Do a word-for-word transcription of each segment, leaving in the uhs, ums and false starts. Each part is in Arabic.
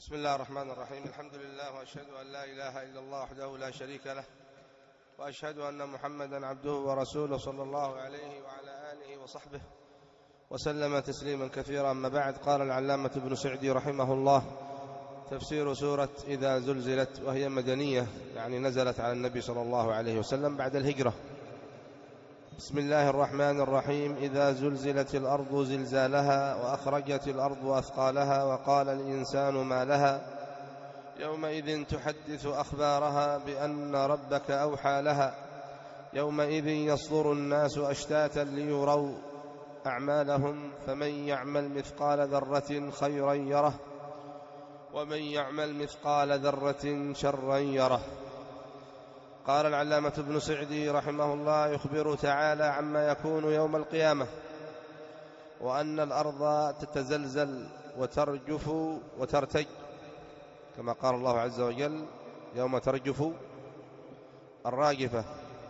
بسم الله الرحمن الرحيم. الحمد لله، وأشهد أن لا إله إلا الله وحده لا شريك له، وأشهد أن محمدا عبده ورسوله صلى الله عليه وعلى آله وصحبه وسلم تسليما كثيرا. أما بعد، قال العلامة ابن سعدي رحمه الله: تفسير سورة إذا زلزلت، وهي مدنية، يعني نزلت على النبي صلى الله عليه وسلم بعد الهجرة. بسم الله الرحمن الرحيم. إذا زلزلت الأرض زلزالها وأخرجت الأرض أثقالها وقال الإنسان ما لها يومئذ تحدث أخبارها بأن ربك أوحى لها يومئذ يصدر الناس أشتاتا ليروا أعمالهم فمن يعمل مثقال ذرة خيرا يره ومن يعمل مثقال ذرة شرا يره. قال العلامة ابن سعدي رحمه الله: يخبر تعالى عما يكون يوم القيامة، وأن الأرض تتزلزل وترجف وترتج، كما قال الله عز وجل: يوم ترجف الراجفة.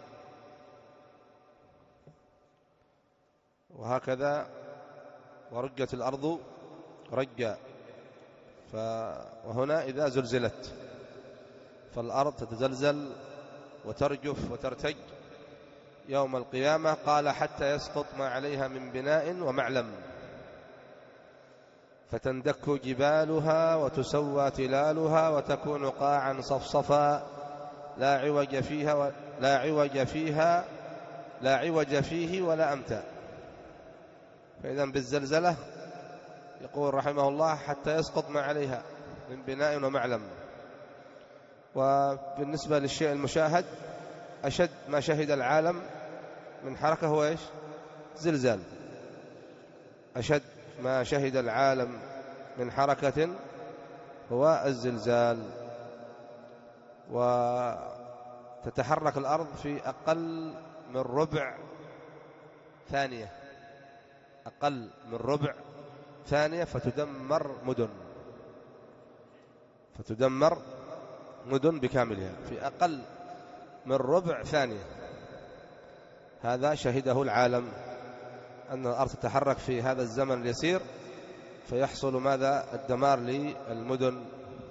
وهكذا ورجت الأرض رجا، وهنا إذا زلزلت، فالأرض تتزلزل وترجف وترتج يوم القيامة. قال: حتى يسقط ما عليها من بناء ومعلم، فتندك جبالها وتسوى تلالها وتكون قاعا صفصفا لا عوج فيها و... لا عوج فيها لا عوج فيه ولا أمتع. فإذا بالزلزلة يقول رحمه الله: حتى يسقط ما عليها من بناء ومعلم. وبالنسبة للشيء المشاهد، أشد ما شهد العالم من حركة هو إيش؟ زلزال. أشد ما شهد العالم من حركة هو الزلزال. وتتحرك الأرض في أقل من ربع ثانية، أقل من ربع ثانية فتدمر مدن فتدمر مدن بكاملها في أقل من ربع ثانية. هذا شهده العالم، أن الأرض تتحرك في هذا الزمن اليسير فيحصل ماذا؟ الدمار للمدن.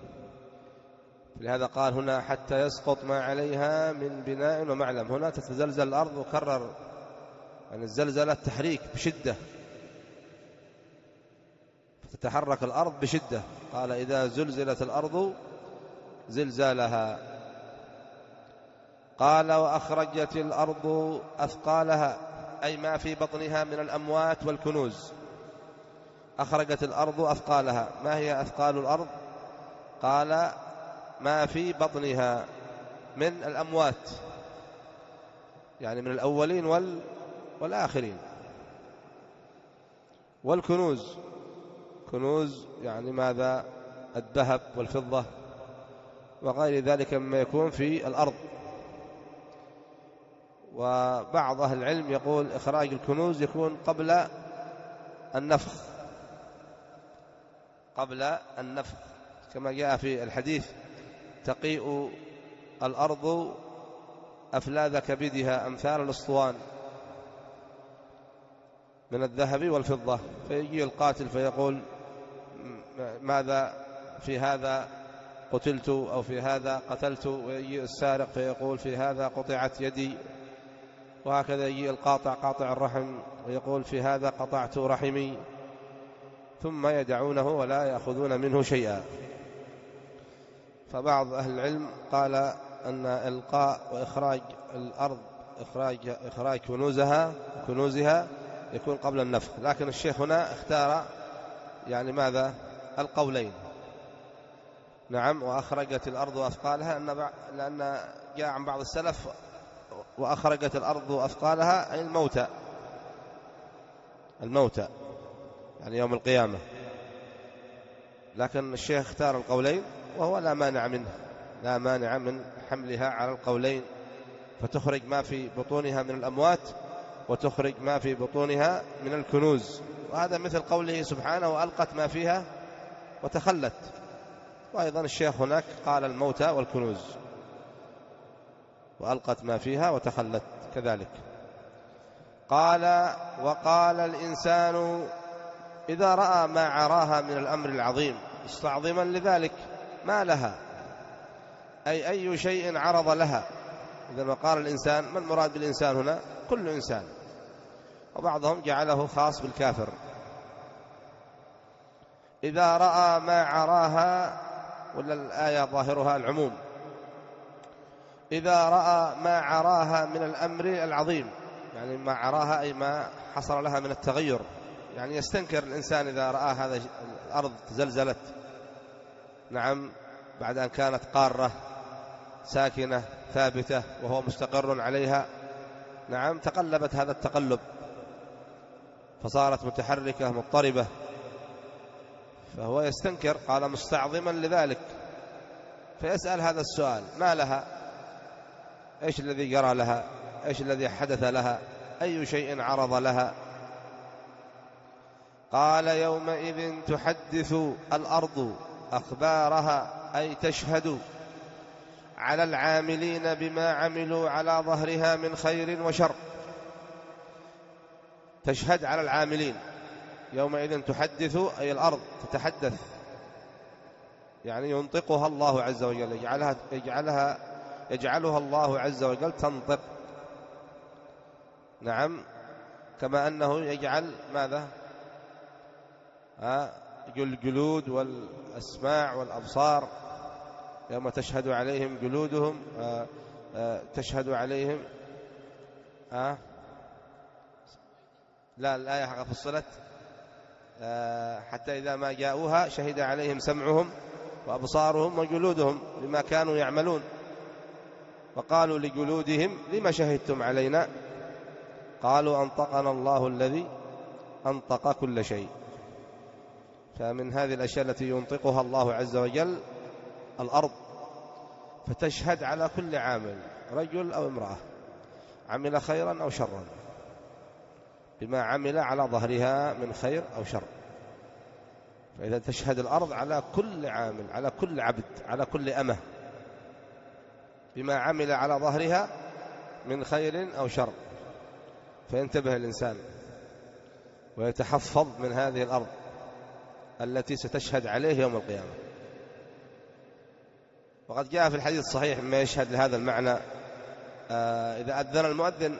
لهذا قال هنا: حتى يسقط ما عليها من بناء ومعلم. هنا تتزلزل الأرض، وكرر يعني الزلزلة تحريك بشدة، تتحرك الأرض بشدة. قال: إذا زلزلت الأرض زلزالها. قال: وأخرجت الأرض أثقالها، أي ما في بطنها من الأموات والكنوز. أخرجت الأرض أثقالها. ما هي أثقال الأرض؟ قال: ما في بطنها من الأموات، يعني من الأولين وال... والآخرين، والكنوز. كنوز يعني ماذا؟ الذهب والفضة وغير ذلك مما يكون في الأرض. وبعض أهل العلم يقول إخراج الكنوز يكون قبل النفخ، قبل النفخ، كما جاء في الحديث: تقيء الأرض أفلاذ كبدها أمثال الأسطوان من الذهب والفضة. فيجي القاتل فيقول: ماذا في هذا قتلت، أو في هذا قتلت. ويجي السارق فيقول: في هذا قطعت يدي. وهكذا يجي القاطع قاطع الرحم ويقول: في هذا قطعت رحمي. ثم يدعونه ولا يأخذون منه شيئا. فبعض أهل العلم قال أن إلقاء وإخراج الأرض إخراج إخراج كنوزها كنوزها يكون قبل النفخ. لكن الشيخ هنا اختار يعني ماذا؟ القولين. نعم. وأخرجت الأرض أثقالها، لأن جاء عن بعض السلف: وأخرجت الأرض أثقالها، أي الموتى الموتى يعني يوم القيامة. لكن الشيخ اختار القولين، وهو لا مانع منه لا مانع من حملها على القولين، فتخرج ما في بطونها من الأموات وتخرج ما في بطونها من الكنوز. وهذا مثل قوله سبحانه: وألقت ما فيها وتخلت. وأيضا الشيخ هناك قال الموتى والكنوز، وألقت ما فيها وتخلت كذلك. قال: وقال الإنسان إذا رأى ما عراها من الأمر العظيم، مستعظما لذلك ما لها، أي أي شيء عرض لها. إذا ما قال الإنسان، ما المراد بالإنسان هنا؟ كل إنسان، وبعضهم جعله خاص بالكافر. إذا رأى ما عراها، ولا الآية ظاهرها العموم، إذا رأى ما عراها من الأمر العظيم، يعني ما عراها أي ما حصل لها من التغير. يعني يستنكر الإنسان إذا رأى هذا الأرض تزلزلت، نعم، بعد أن كانت قارة ساكنة ثابتة وهو مستقر عليها، نعم، تقلبت هذا التقلب فصارت متحركة مضطربة، فهو يستنكر، قال مستعظما لذلك، فيسأل هذا السؤال: ما لها؟ إيش الذي جرى لها؟ إيش الذي حدث لها؟ أي شيء عرض لها؟ قال: يومئذ تحدث الأرض أخبارها، أي تشهد على العاملين بما عملوا على ظهرها من خير وشر. تشهد على العاملين، يومئذ تحدث أي الأرض تتحدث، يعني ينطقها الله عز وجل، يجعلها يجعلها يجعلها الله عز وجل تنطق، نعم، كما أنه يجعل ماذا؟ الجلود والأسماع والأبصار، يوم تشهد عليهم جلودهم، آآ آآ تشهد عليهم آه لا الآية فصلت حتى إذا ما جاءوها شهد عليهم سمعهم وأبصارهم وجلودهم بما كانوا يعملون، وقالوا لجلودهم: لما شهدتم علينا؟ قالوا: أنطقنا الله الذي أنطق كل شيء. فمن هذه الأشياء التي ينطقها الله عز وجل الأرض، فتشهد على كل عامل، رجل أو امرأة، عمل خيرا أو شرا، بما عمل على ظهرها من خير أو شر. فإذا تشهد الأرض على كل عامل، على كل عبد، على كل أمة، بما عمل على ظهرها من خير أو شر، فينتبه الإنسان ويتحفظ من هذه الأرض التي ستشهد عليه يوم القيامة. وقد جاء في الحديث الصحيح ما يشهد لهذا المعنى: آه إذا أذن المؤذن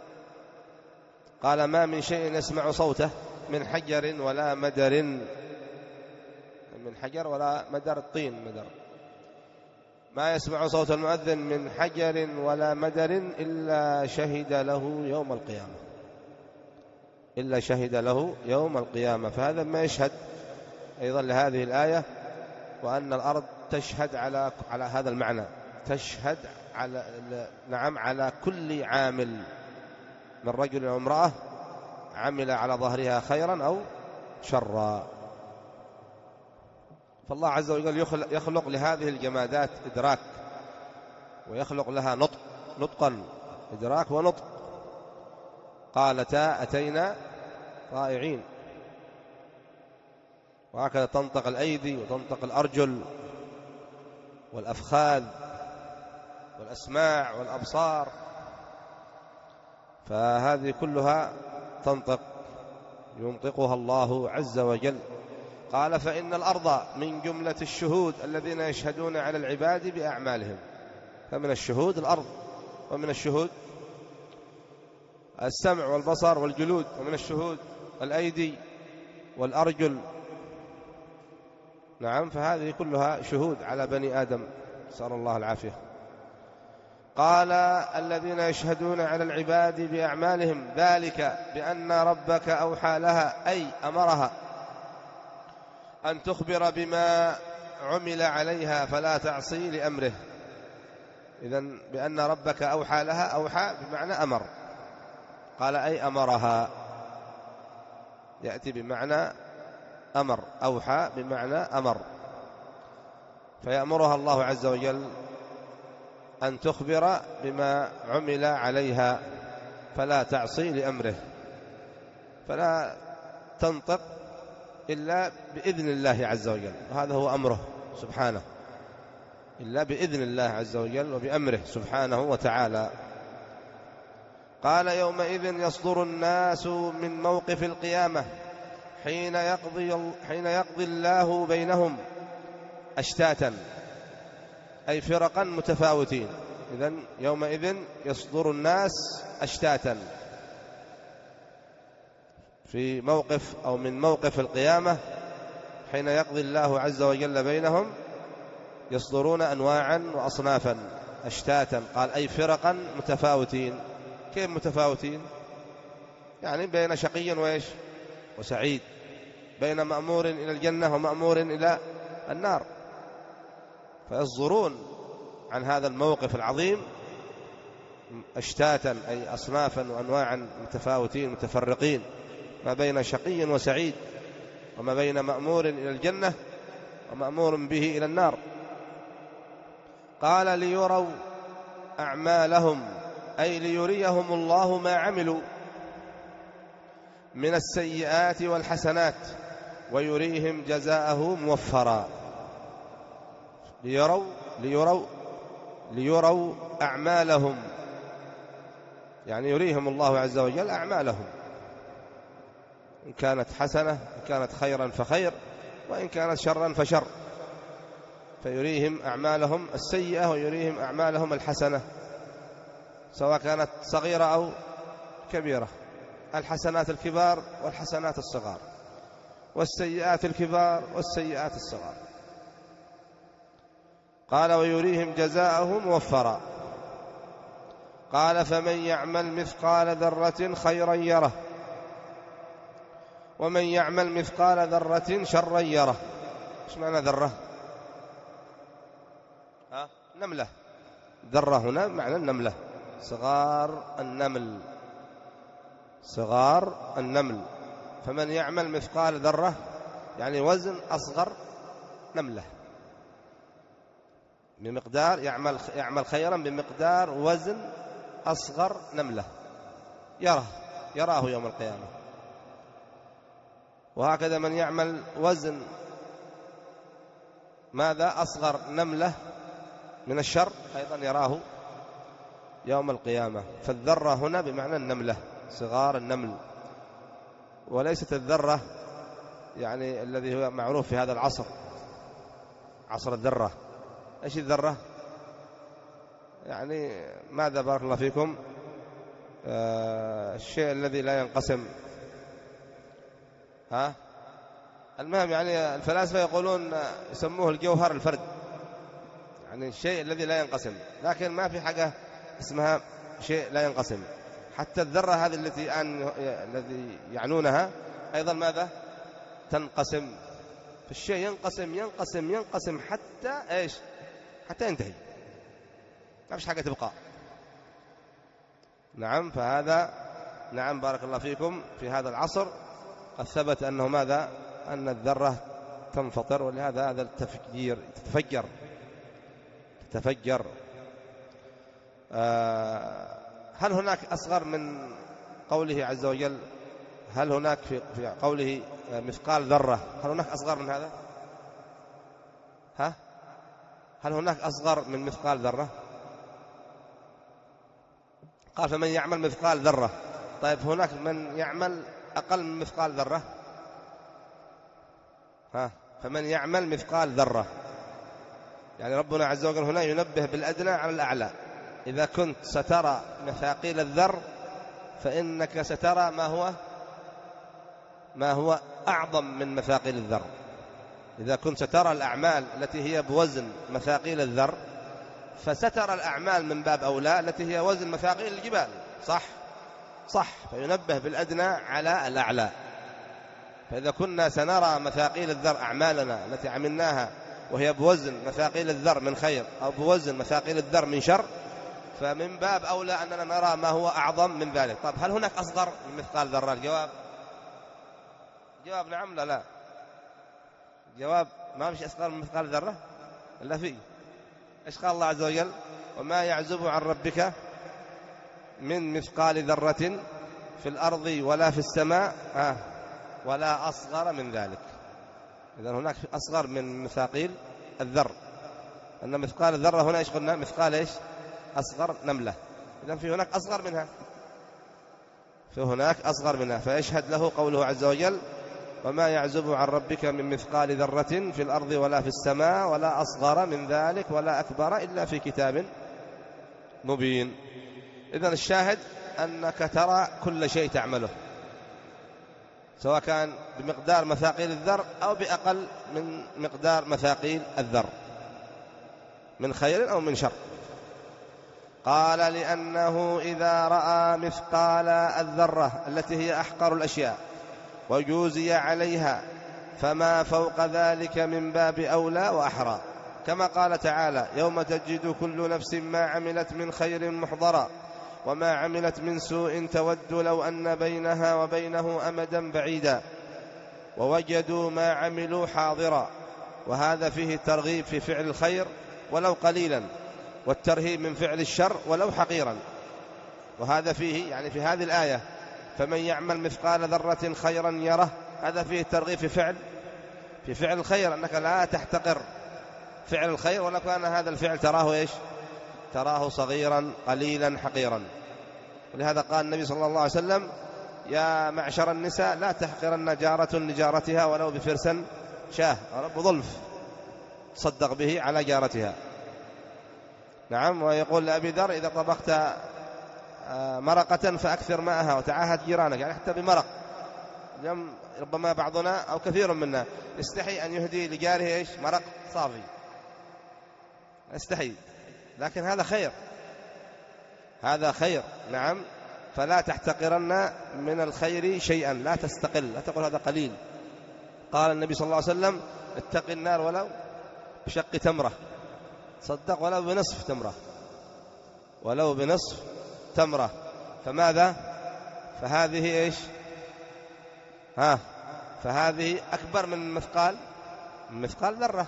قال: ما من شيء يسمع صوته من حجر ولا مدر، من حجر ولا مدر الطين مدر، ما يسمع صوت المؤذن من حجر ولا مدر إلا شهد له يوم القيامة، إلا شهد له يوم القيامة. فهذا ما يشهد أيضا لهذه الآية، وأن الأرض تشهد على على هذا المعنى، تشهد على نعم على كل عامل من رجل أو امرأة عمل على ظهرها خيرا أو شرا. فالله عز وجل يخلق لهذه الجمادات إدراك، ويخلق لها نطق، نطقا، إدراك ونطق. قالتا أتينا طائعين، وهكذا تنطق الأيدي وتنطق الأرجل والأفخاذ والأسماع والأبصار، فهذه كلها تنطق، ينطقها الله عز وجل. قال: فإن الأرض من جملة الشهود الذين يشهدون على العباد بأعمالهم. فمن الشهود الأرض، ومن الشهود السمع والبصر والجلود، ومن الشهود الأيدي والأرجل، نعم، فهذه كلها شهود على بني آدم، نسأل الله العافية. قال: الذين يشهدون على العباد بأعمالهم، ذلك بأن ربك أوحى لها، أي أمرها أن تخبر بما عمل عليها فلا تعصي لأمره. إذن بأن ربك أوحى لها، أوحى بمعنى أمر، قال أي أمرها، يأتي بمعنى أمر، أوحى بمعنى أمر، فيأمرها الله عز وجل أن تخبر بما عمل عليها فلا تعصي لأمره، فلا تنطق إلا بإذن الله عز وجل، وهذا هو أمره سبحانه، إلا بإذن الله عز وجل وبأمره سبحانه وتعالى. قال: يومئذ يصدر الناس من موقف القيامة حين يقضي, حين يقضي الله بينهم أشتاتا أي فرقا متفاوتين. إذن يومئذ يصدر الناس أشتاتا في موقف أو من موقف القيامة حين يقضي الله عز وجل بينهم، يصدرون أنواعا وأصنافا أشتاتا. قال أي فرقا متفاوتين. كيف متفاوتين؟ يعني بين شقي وإيش وسعيد، بين مأمور إلى الجنة ومأمور إلى النار، فيصدرون عن هذا الموقف العظيم أشتاتا أي أصنافا وأنواعا متفاوتين متفرقين، ما بين شقي وسعيد، وما بين مأمور إلى الجنة ومأمور به إلى النار. قال ليروا أعمالهم أي ليريهم الله ما عملوا من السيئات والحسنات ويريهم جزاءه موفرا. ليروا ليروا ليروا أعمالهم، يعني يريهم الله عز وجل أعمالهم، إن كانت حسنة، إن كانت خيرا فخير، وإن كانت شرا فشر، فيريهم أعمالهم السيئة ويريهم أعمالهم الحسنة، سواء كانت صغيرة أو كبيرة. الحسنات الكبار والحسنات الصغار، والسيئات الكبار والسيئات الصغار. قال ويريهم جزاءه موفرا. قال فمن يعمل مثقال ذرة خيرا يره، ومن يعمل مثقال ذرة شرا يره. ايش معنى ذرة؟ ها؟ نملة. ذرة هنا معنى النملة، صغار النمل، صغار النمل. فمن يعمل مثقال ذرة يعني وزن أصغر نملة، بمقدار يعمل يعمل خيرا بمقدار وزن أصغر نملة، يراه يراه يوم القيامة. وهكذا من يعمل وزن ماذا أصغر نملة من الشر أيضا يراه يوم القيامة. فالذرة هنا بمعنى النملة، صغار النمل، وليست الذرة يعني الذي هو معروف في هذا العصر، عصر الذرة. ايش الذرة؟ يعني ماذا بارك الله فيكم؟ آه الشيء الذي لا ينقسم. ها المهم يعني الفلاسفة يقولون يسموه الجوهر الفرد، يعني الشيء الذي لا ينقسم، لكن ما في حاجة اسمها شيء لا ينقسم. حتى الذرة هذه التي أن الذي يعنونها أيضا ماذا؟ تنقسم. فالشيء ينقسم ينقسم ينقسم حتى إيش؟ حتى ينتهي، ما فيش حاجة تبقى. نعم. فهذا نعم بارك الله فيكم في هذا العصر قد ثبت أنه ماذا؟ أن الذرة تنفطر، ولهذا هذا التفجير تتفجر تتفجر. آه هل هناك أصغر من قوله عز وجل؟ هل هناك في, في قوله مثقال ذرة، هل هناك أصغر من هذا؟ ها هل هناك أصغر من مثقال ذرة؟ قال فمن يعمل مثقال ذرة. طيب هناك من يعمل أقل من مثقال ذرة؟ ها فمن يعمل مثقال ذرة، يعني ربنا عز وجل هنا ينبه بالأدنى على الأعلى. إذا كنت سترى مثاقيل الذر فإنك سترى ما هو ما هو أعظم من مثاقيل الذر. إذا كنت سترى الأعمال التي هي بوزن مثاقيل الذر، فسترى الأعمال من باب أولى التي هي وزن مثاقيل الجبال. صح صح. فينبه بالأدنى على الأعلى. فإذا كنا سنرى مثاقيل الذر أعمالنا التي عملناها وهي بوزن مثاقيل الذر من خير أو بوزن مثاقيل الذر من شر، فمن باب أولى أننا نرى ما هو أعظم من ذلك. طب هل هناك أصغر من مثقال ذرة؟ الجواب جواب نعم لا لا. جواب ما فيش أصغر من مثقال ذرة إلا فيه. إيش قال الله عز وجل؟ وما يعزب عن ربك من مثقال ذرة في الأرض ولا في السماء آه ولا أصغر من ذلك. إذن هناك أصغر من مثاقيل الذر، أن مثقال الذرة هنا إيش قلنا؟ مثقال إيش؟ أصغر نملة. إذن في هناك أصغر منها، في هناك أصغر منها. فيشهد له قوله عز وجل وما يعزب عن ربك من مثقال ذرة في الأرض ولا في السماء ولا أصغر من ذلك ولا أكبر إلا في كتاب مبين. إذن الشاهد أنك ترى كل شيء تعمله، سواء كان بمقدار مثاقيل الذر أو بأقل من مقدار مثاقيل الذر، من خير أو من شر. قال لأنه إذا رأى مثقال الذرة التي هي أحقر الأشياء وجوزي عليها فما فوق ذلك من باب أولى وأحرى، كما قال تعالى: يوم تجد كل نفس ما عملت من خير محضرا وما عملت من سوء تود لو أن بينها وبينه أمدا بعيدا ووجدوا ما عملوا حاضرا. وهذا فيه الترغيب في فعل الخير ولو قليلا، والترهيب من فعل الشر ولو حقيرا. وهذا فيه يعني في هذه الآية فمن يعمل مثقال ذرة خيرا يره، هذا فيه الترغيب في فعل في فعل الخير، أنك لا تحتقر فعل الخير ولو كان هذا الفعل تراه إيش؟ تراه صغيرا قليلا حقيرا. ولهذا قال النبي صلى الله عليه وسلم: يا معشر النساء لا تحقرن جارة لجارتها ولو بفرسا شاه، رب ظلف صدق به على جارتها. نعم. ويقول لأبي ذر: إذا طبخت مرقة فأكثر ماءها وتعاهد جيرانك، يعني حتى بمرق. ربما بعضنا أو كثير منا يستحي أن يهدي لجاره إيش؟ مرق صافي، يستحي، لكن هذا خير، هذا خير. نعم. فلا تحتقرن من الخير شيئا، لا تستقل، لا تقول هذا قليل. قال النبي صلى الله عليه وسلم: اتق النار ولو بشق تمرة، صدق، ولو بنصف تمرة، ولو بنصف تمرة. فماذا؟ فهذه إيش؟ ها فهذه أكبر من مثقال من مثقال ذرة.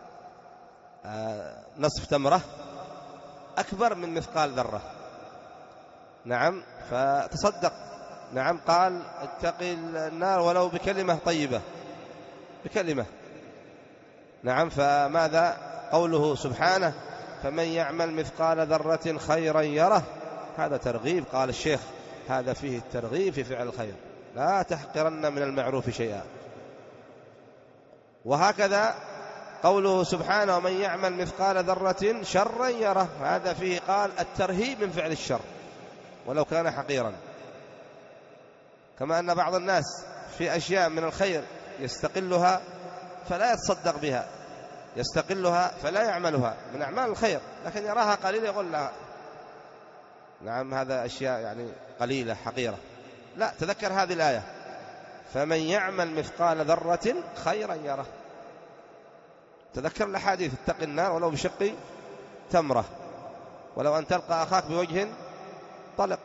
آه نصف تمرة أكبر من مثقال ذرة. نعم. فتصدق. نعم. قال: اتقي النار ولو بكلمة طيبة، بكلمة. نعم. فماذا قوله سبحانه: فمن يعمل مثقال ذرة خيرا يره، هذا ترغيب. قال الشيخ: هذا فيه الترغيب في فعل الخير، لا تحقرن من المعروف شيئا. وهكذا قوله سبحانه: ومن يعمل مثقال ذرة شرا يره، هذا فيه قال الترهيب من فعل الشر ولو كان حقيرا. كما أن بعض الناس في أشياء من الخير يستقلها فلا يتصدق بها، يستقلها فلا يعملها من أعمال الخير، لكن يراها قليلة يقول لها نعم هذا أشياء يعني قليلة حقيرة. لا، تذكر هذه الآية: فمن يعمل مثقال ذرة خيرا يره. تذكر الأحاديث: اتق النار ولو بشق تمرة، ولو أن تلقى أخاك بوجه طلق.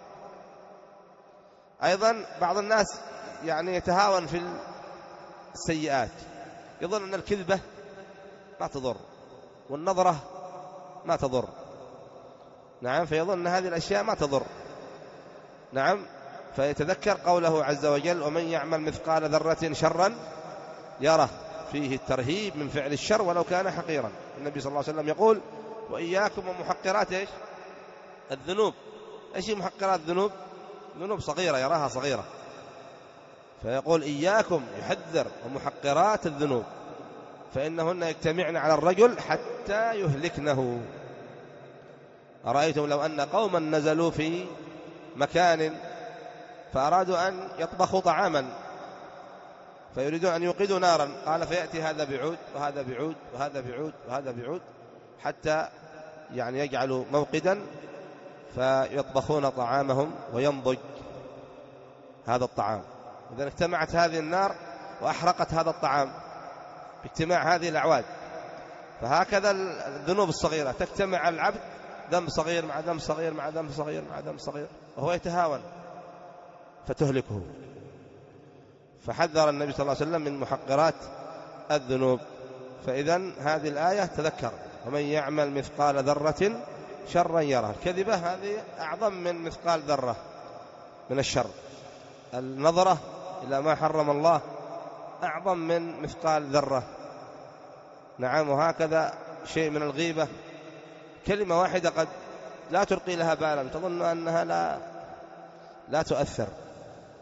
أيضا بعض الناس يعني يتهاون في السيئات، يظن أن الكذبة ما تضر والنظرة ما تضر. نعم. فيظن أن هذه الأشياء ما تضر. نعم. فيتذكر قوله عز وجل: ومن يعمل مثقال ذرة شرا يره، فيه الترهيب من فعل الشر ولو كان حقيرا. النبي صلى الله عليه وسلم يقول: وإياكم ومحقرات إيش؟ الذنوب. إيش محقرات الذنوب؟ ذنوب صغيرة يراها صغيرة، فيقول: إياكم، يحذر، ومحقرات الذنوب فإنهن يجتمعن على الرجل حتى يهلكنه. أرأيتم لو أن قوما نزلوا في مكان فأرادوا أن يطبخوا طعاما فيريدون أن يوقدوا نارا، قال: فيأتي هذا بعود وهذا بعود وهذا بعود وهذا بعود حتى يعني يجعلوا موقدا فيطبخون طعامهم وينضج هذا الطعام. إذا اجتمعت هذه النار وأحرقت هذا الطعام باجتماع هذه الأعواد. فهكذا الذنوب الصغيرة تجتمع على العبد، ذنب صغير مع ذنب صغير مع ذنب صغير مع ذنب صغير، وهو يتهاون فتهلكه. فحذر النبي صلى الله عليه وسلم من محقرات الذنوب. فإذن هذه الآية تذكر: ومن يعمل مثقال ذرة شرا يره. الكذبة هذه أعظم من مثقال ذرة من الشر. النظرة إلى ما حرم الله أعظم من مثقال ذرة. نعم. وهكذا شيء من الغيبة، كلمة واحدة قد لا تلقي لها بالا، تظن أنها لا لا تؤثر،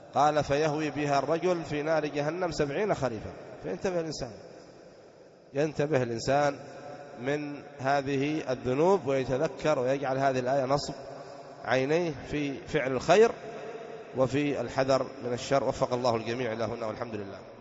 قال فيهوي بها الرجل في نار جهنم سبعين خريفا. فينتبه الإنسان، ينتبه الإنسان من هذه الذنوب ويتذكر ويجعل هذه الآية نصب عينيه في فعل الخير وفي الحذر من الشر. وفق الله الجميع لهن والحمد لله.